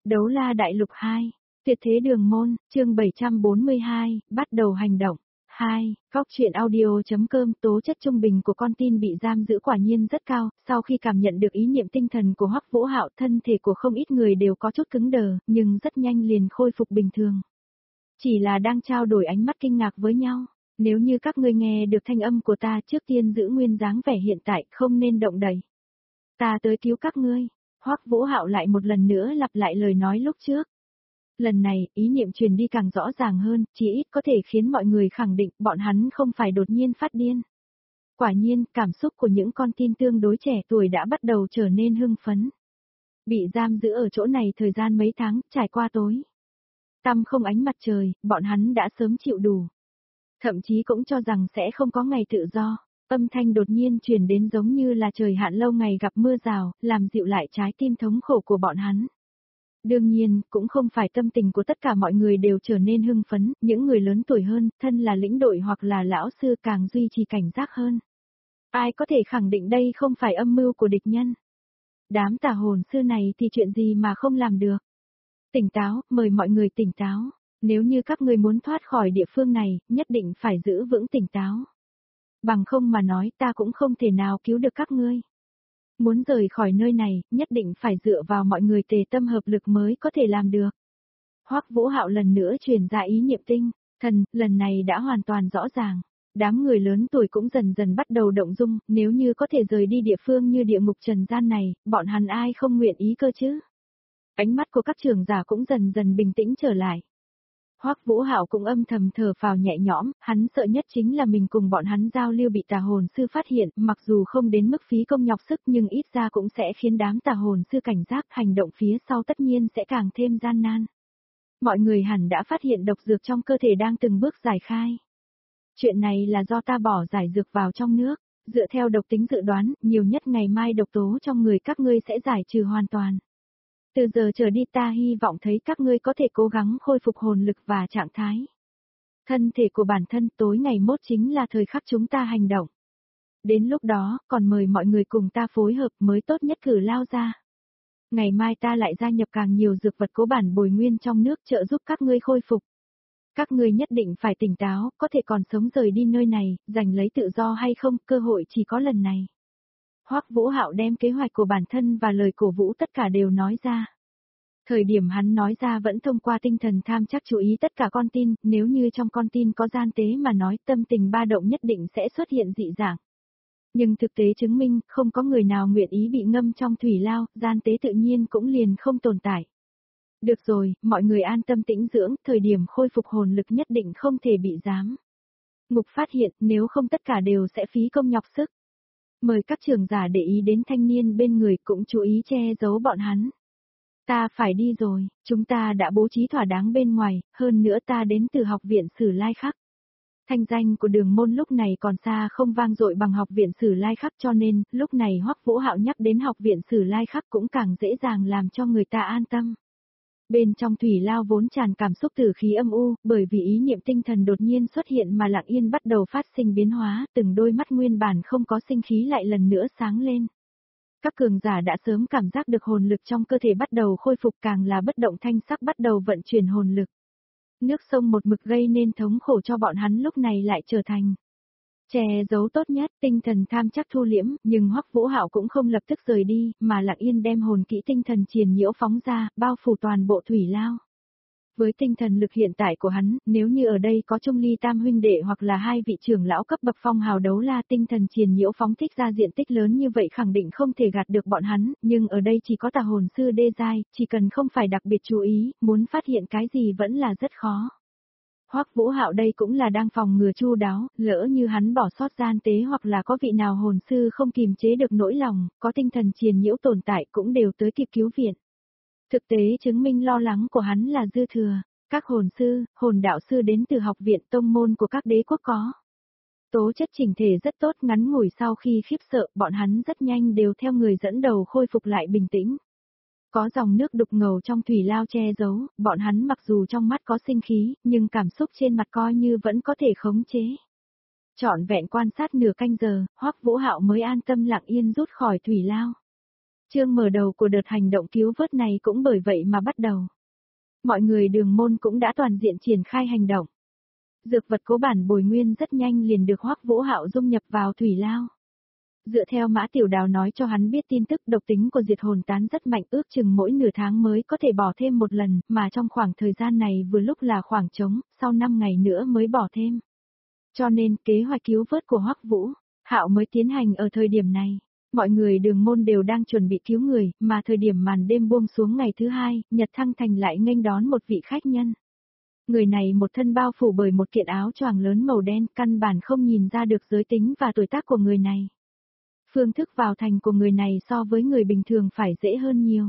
Đấu la đại lục 2, tuyệt thế đường môn, chương 742, bắt đầu hành động. 2. Góc truyện audio.com. Tố chất trung bình của con tin bị giam giữ quả nhiên rất cao, sau khi cảm nhận được ý niệm tinh thần của Hoắc Vũ Hạo, thân thể của không ít người đều có chút cứng đờ, nhưng rất nhanh liền khôi phục bình thường. Chỉ là đang trao đổi ánh mắt kinh ngạc với nhau, nếu như các ngươi nghe được thanh âm của ta trước tiên giữ nguyên dáng vẻ hiện tại, không nên động đậy. Ta tới cứu các ngươi. Hoắc Vũ Hạo lại một lần nữa lặp lại lời nói lúc trước. Lần này, ý niệm truyền đi càng rõ ràng hơn, chỉ ít có thể khiến mọi người khẳng định bọn hắn không phải đột nhiên phát điên. Quả nhiên, cảm xúc của những con tin tương đối trẻ tuổi đã bắt đầu trở nên hưng phấn. Bị giam giữ ở chỗ này thời gian mấy tháng, trải qua tối tăm không ánh mặt trời, bọn hắn đã sớm chịu đủ. Thậm chí cũng cho rằng sẽ không có ngày tự do. Âm thanh đột nhiên truyền đến giống như là trời hạn lâu ngày gặp mưa rào, làm dịu lại trái tim thống khổ của bọn hắn. Đương nhiên, cũng không phải tâm tình của tất cả mọi người đều trở nên hưng phấn, những người lớn tuổi hơn, thân là lĩnh đội hoặc là lão sư càng duy trì cảnh giác hơn. Ai có thể khẳng định đây không phải âm mưu của địch nhân? Đám tà hồn sư này thì chuyện gì mà không làm được? Tỉnh táo, mời mọi người tỉnh táo. Nếu như các ngươi muốn thoát khỏi địa phương này, nhất định phải giữ vững tỉnh táo. Bằng không mà nói ta cũng không thể nào cứu được các ngươi. Muốn rời khỏi nơi này, nhất định phải dựa vào mọi người tề tâm hợp lực mới có thể làm được. Hoắc Vũ Hạo lần nữa truyền ra ý niệm tinh thần, lần này đã hoàn toàn rõ ràng. Đám người lớn tuổi cũng dần dần bắt đầu động dung, nếu như có thể rời đi địa phương như địa ngục trần gian này, bọn hắn ai không nguyện ý cơ chứ? Ánh mắt của các trưởng giả cũng dần dần bình tĩnh trở lại. Hoắc Vũ Hạo cũng âm thầm thở phào nhẹ nhõm, hắn sợ nhất chính là mình cùng bọn hắn giao lưu bị tà hồn sư phát hiện, mặc dù không đến mức phí công nhọc sức nhưng ít ra cũng sẽ khiến đám tà hồn sư cảnh giác, hành động phía sau tất nhiên sẽ càng thêm gian nan. Mọi người hẳn đã phát hiện độc dược trong cơ thể đang từng bước giải khai. Chuyện này là do ta bỏ giải dược vào trong nước, dựa theo độc tính dự đoán, nhiều nhất ngày mai độc tố trong người các ngươi sẽ giải trừ hoàn toàn. Từ giờ trở đi ta hy vọng thấy các ngươi có thể cố gắng khôi phục hồn lực và trạng thái. Thân thể của bản thân tối ngày mốt chính là thời khắc chúng ta hành động. Đến lúc đó, còn mời mọi người cùng ta phối hợp mới tốt nhất cử lao ra. Ngày mai ta lại gia nhập càng nhiều dược vật cố bản bồi nguyên trong nước trợ giúp các ngươi khôi phục. Các ngươi nhất định phải tỉnh táo, có thể còn sống rời đi nơi này, giành lấy tự do hay không, cơ hội chỉ có lần này. Hoắc Vũ Hạo đem kế hoạch của bản thân và lời cổ vũ tất cả đều nói ra. Thời điểm hắn nói ra vẫn thông qua tinh thần tham chắc chú ý tất cả con tin, nếu như trong con tin có gian tế mà nói tâm tình ba động nhất định sẽ xuất hiện dị dạng. Nhưng thực tế chứng minh không có người nào nguyện ý bị ngâm trong thủy lao, gian tế tự nhiên cũng liền không tồn tại. Được rồi, mọi người an tâm tĩnh dưỡng, thời điểm khôi phục hồn lực nhất định không thể bị giám ngục phát hiện, nếu không tất cả đều sẽ phí công nhọc sức. Mời các trưởng giả để ý đến thanh niên bên người cũng chú ý che giấu bọn hắn. Ta phải đi rồi, chúng ta đã bố trí thỏa đáng bên ngoài, hơn nữa ta đến từ học viện Sử Lai Khắc. Thanh danh của đường môn lúc này còn xa không vang dội bằng học viện Sử Lai Khắc cho nên, lúc này Hoắc Vũ Hạo nhắc đến học viện Sử Lai Khắc cũng càng dễ dàng làm cho người ta an tâm. Bên trong thủy lao vốn tràn cảm xúc tử khí âm u, bởi vì ý niệm tinh thần đột nhiên xuất hiện mà lặng yên bắt đầu phát sinh biến hóa, từng đôi mắt nguyên bản không có sinh khí lại lần nữa sáng lên. Các cường giả đã sớm cảm giác được hồn lực trong cơ thể bắt đầu khôi phục, càng là bất động thanh sắc bắt đầu vận chuyển hồn lực. Nước sông một mực gây nên thống khổ cho bọn hắn lúc này lại trở thành che giấu tốt nhất, tinh thần tham chắc thu liễm, nhưng Hoắc Vũ Hạo cũng không lập tức rời đi, mà lặng yên đem hồn kỹ tinh thần triền nhiễu phóng ra, bao phủ toàn bộ thủy lao. Với tinh thần lực hiện tại của hắn, nếu như ở đây có Trung Ly Tam huynh đệ hoặc là hai vị trưởng lão cấp bậc phong hào đấu la, tinh thần triền nhiễu phóng thích ra diện tích lớn như vậy khẳng định không thể gạt được bọn hắn, nhưng ở đây chỉ có tà hồn sư đê giai, chỉ cần không phải đặc biệt chú ý, muốn phát hiện cái gì vẫn là rất khó. Hoắc Vũ Hạo đây cũng là đang phòng ngừa chu đáo, lỡ như hắn bỏ sót gian tế hoặc là có vị nào hồn sư không kìm chế được nỗi lòng, có tinh thần triền nhiễu tồn tại cũng đều tới kịp cứu viện. Thực tế chứng minh lo lắng của hắn là dư thừa, các hồn sư, hồn đạo sư đến từ học viện tông môn của các đế quốc có. Tố chất chỉnh thể rất tốt, ngắn ngủi sau khi khiếp sợ, bọn hắn rất nhanh đều theo người dẫn đầu khôi phục lại bình tĩnh. Có dòng nước đục ngầu trong thủy lao che giấu, bọn hắn mặc dù trong mắt có sinh khí, nhưng cảm xúc trên mặt coi như vẫn có thể khống chế. Trọn vẹn quan sát nửa canh giờ, Hoắc Vũ Hạo mới an tâm lặng yên rút khỏi thủy lao. Chương mở đầu của đợt hành động cứu vớt này cũng bởi vậy mà bắt đầu. Mọi người Đường Môn cũng đã toàn diện triển khai hành động. Dược vật cố bản bồi nguyên rất nhanh liền được Hoắc Vũ Hạo dung nhập vào thủy lao. Dựa theo Mã Tiểu Đào nói cho hắn biết tin tức, độc tính của diệt hồn tán rất mạnh, ước chừng mỗi nửa tháng mới có thể bỏ thêm một lần, mà trong khoảng thời gian này vừa lúc là khoảng trống, sau 5 ngày nữa mới bỏ thêm. Cho nên kế hoạch cứu vớt của Hoắc Vũ Hạo mới tiến hành ở thời điểm này. Mọi người Đường Môn đều đang chuẩn bị cứu người, mà thời điểm màn đêm buông xuống ngày thứ hai, Nhật Thăng Thành lại nghênh đón một vị khách nhân. Người này một thân bao phủ bởi một kiện áo choàng lớn màu đen, căn bản không nhìn ra được giới tính và tuổi tác của người này. Phương thức vào thành của người này so với người bình thường phải dễ hơn nhiều.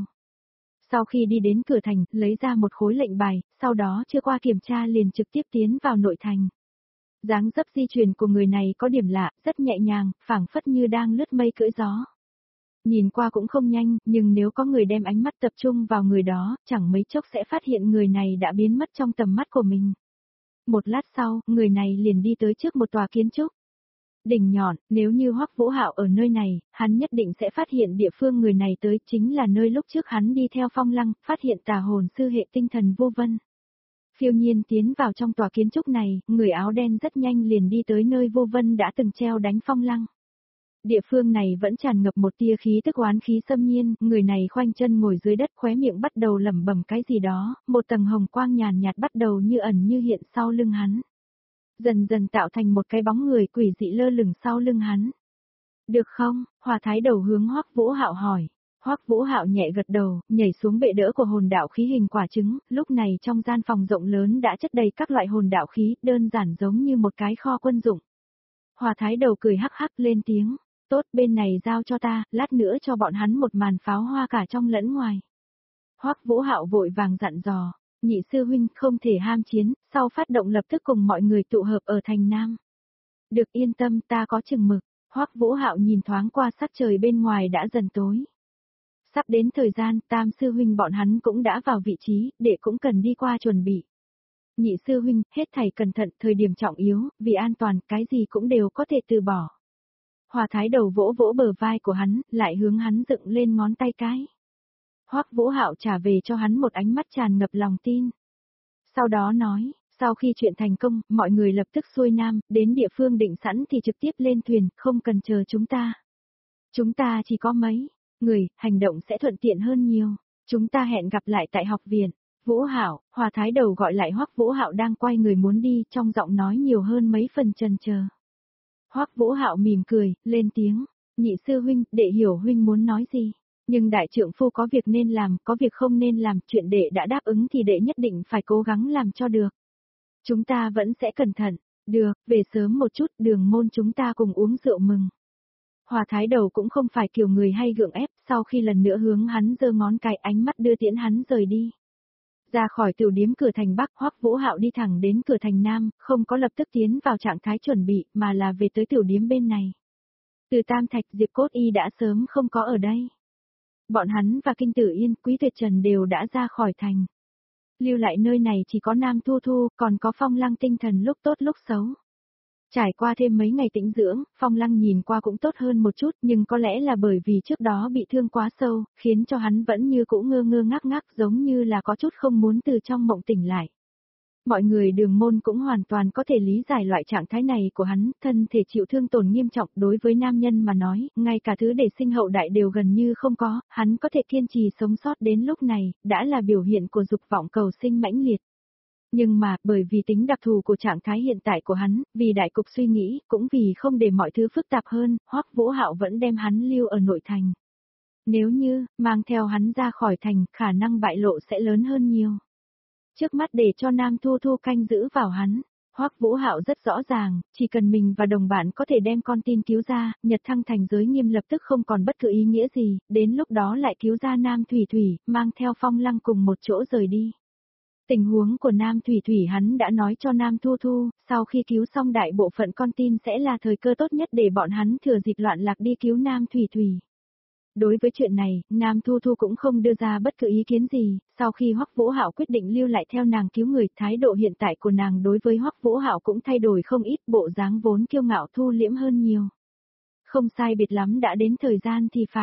Sau khi đi đến cửa thành, lấy ra một khối lệnh bài, sau đó chưa qua kiểm tra liền trực tiếp tiến vào nội thành. Dáng dấp di chuyển của người này có điểm lạ, rất nhẹ nhàng, phảng phất như đang lướt mây cưỡi gió. Nhìn qua cũng không nhanh, nhưng nếu có người đem ánh mắt tập trung vào người đó, chẳng mấy chốc sẽ phát hiện người này đã biến mất trong tầm mắt của mình. Một lát sau, người này liền đi tới trước một tòa kiến trúc. Đỉnh nhọn, nếu như Hoắc Vũ Hạo ở nơi này, hắn nhất định sẽ phát hiện địa phương người này tới chính là nơi lúc trước hắn đi theo Phong Lăng, phát hiện tà hồn sư hệ tinh thần vô vân. Phiêu nhiên tiến vào trong tòa kiến trúc này, người áo đen rất nhanh liền đi tới nơi vô vân đã từng treo đánh Phong Lăng. Địa phương này vẫn tràn ngập một tia khí tức oán khí xâm nhiên, người này khoanh chân ngồi dưới đất, khóe miệng bắt đầu lẩm bẩm cái gì đó, một tầng hồng quang nhàn nhạt bắt đầu như ẩn như hiện sau lưng hắn. Dần dần tạo thành một cái bóng người quỷ dị lơ lửng sau lưng hắn. Được không? Hòa Thái Đầu hướng Hoắc Vũ Hạo hỏi. Hoắc Vũ Hạo nhẹ gật đầu, nhảy xuống bệ đỡ của hồn đạo khí hình quả trứng, lúc này trong gian phòng rộng lớn đã chất đầy các loại hồn đạo khí, đơn giản giống như một cái kho quân dụng. Hòa Thái Đầu cười hắc hắc lên tiếng, tốt, bên này giao cho ta, lát nữa cho bọn hắn một màn pháo hoa cả trong lẫn ngoài. Hoắc Vũ Hạo vội vàng dặn dò, nhị sư huynh không thể ham chiến, sau phát động lập tức cùng mọi người tụ hợp ở thành Nam. Được, yên tâm, ta có chừng mực. Hoắc Vũ Hạo nhìn thoáng qua sắc trời bên ngoài đã dần tối. Sắp đến thời gian, tam sư huynh bọn hắn cũng đã vào vị trí, đệ cũng cần đi qua chuẩn bị. Nhị sư huynh, hết thảy cẩn thận, thời điểm trọng yếu, vì an toàn, cái gì cũng đều có thể từ bỏ. Hòa Thái Đầu vỗ vỗ bờ vai của hắn, lại hướng hắn dựng lên ngón tay cái. Hoắc Vũ Hạo trả về cho hắn một ánh mắt tràn ngập lòng tin. Sau đó nói, sau khi chuyện thành công, mọi người lập tức xuôi nam, đến địa phương định sẵn thì trực tiếp lên thuyền, không cần chờ chúng ta. Chúng ta chỉ có mấy người, hành động sẽ thuận tiện hơn nhiều. Chúng ta hẹn gặp lại tại học viện. Vũ Hạo, Hòa Thái Đầu gọi lại Hoắc Vũ Hạo đang quay người muốn đi, trong giọng nói nhiều hơn mấy phần chần chờ. Hoắc Vũ Hạo mỉm cười, lên tiếng, nhị sư huynh, đệ hiểu huynh muốn nói gì. Nhưng đại trượng phu có việc nên làm, có việc không nên làm, chuyện đệ đã đáp ứng thì đệ nhất định phải cố gắng làm cho được. Chúng ta vẫn sẽ cẩn thận, được, về sớm một chút, Đường Môn chúng ta cùng uống rượu mừng. Hòa Thái Đầu cũng không phải kiểu người hay gượng ép, sau khi lần nữa hướng hắn giơ ngón cái, ánh mắt đưa tiễn hắn rời đi. Ra khỏi tiểu điếm cửa thành Bắc, Hoắc Vũ Hạo đi thẳng đến cửa thành Nam, không có lập tức tiến vào trạng thái chuẩn bị, mà là về tới tiểu điếm bên này. Từ Tam Thạch, Diệp Cốt Y đã sớm không có ở đây. Bọn hắn và Kinh Tử Yên, Quý Tuyệt Trần đều đã ra khỏi thành. Lưu lại nơi này chỉ có Nam Thu Thu, còn có Phong Lăng tinh thần lúc tốt lúc xấu. Trải qua thêm mấy ngày tĩnh dưỡng, Phong Lăng nhìn qua cũng tốt hơn một chút, nhưng có lẽ là bởi vì trước đó bị thương quá sâu, khiến cho hắn vẫn như cũ ngơ ngơ ngác ngác, giống như là có chút không muốn từ trong mộng tỉnh lại. Mọi người Đường Môn cũng hoàn toàn có thể lý giải loại trạng thái này của hắn, thân thể chịu thương tổn nghiêm trọng, đối với nam nhân mà nói, ngay cả thứ để sinh hậu đại đều gần như không có, hắn có thể kiên trì sống sót đến lúc này, đã là biểu hiện của dục vọng cầu sinh mãnh liệt. Nhưng mà, bởi vì tính đặc thù của trạng thái hiện tại của hắn, vì đại cục suy nghĩ, cũng vì không để mọi thứ phức tạp hơn, Hoắc Vũ Hạo vẫn đem hắn lưu ở nội thành. Nếu như, mang theo hắn ra khỏi thành, khả năng bại lộ sẽ lớn hơn nhiều. Trước mắt để cho Nam Thu Thu canh giữ vào hắn, Hoắc Vũ Hạo rất rõ ràng, chỉ cần mình và đồng bạn có thể đem con tin cứu ra, Nhật Thăng Thành giới nghiêm lập tức không còn bất cứ ý nghĩa gì, đến lúc đó lại cứu ra Nam Thủy Thủy, mang theo Phong Lăng cùng một chỗ rời đi. Tình huống của Nam Thủy Thủy hắn đã nói cho Nam Thu Thu, sau khi cứu xong đại bộ phận con tin sẽ là thời cơ tốt nhất để bọn hắn thừa dịp loạn lạc đi cứu Nam Thủy Thủy. Đối với chuyện này, Nam Thu Thu cũng không đưa ra bất cứ ý kiến gì, sau khi Hoắc Vũ Hạo quyết định lưu lại theo nàng cứu người, thái độ hiện tại của nàng đối với Hoắc Vũ Hạo cũng thay đổi không ít, bộ dáng vốn kiêu ngạo thu liễm hơn nhiều. Không sai biệt lắm đã đến thời gian thì phải.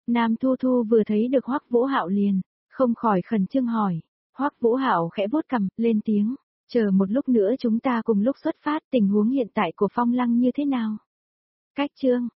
Nam Thu Thu vừa thấy được Hoắc Vũ Hạo liền, không khỏi khẩn trương hỏi. Hoắc Vũ Hạo khẽ vuốt cằm, lên tiếng, chờ một lúc nữa chúng ta cùng lúc xuất phát, tình huống hiện tại của Phong Lăng như thế nào? Cách chương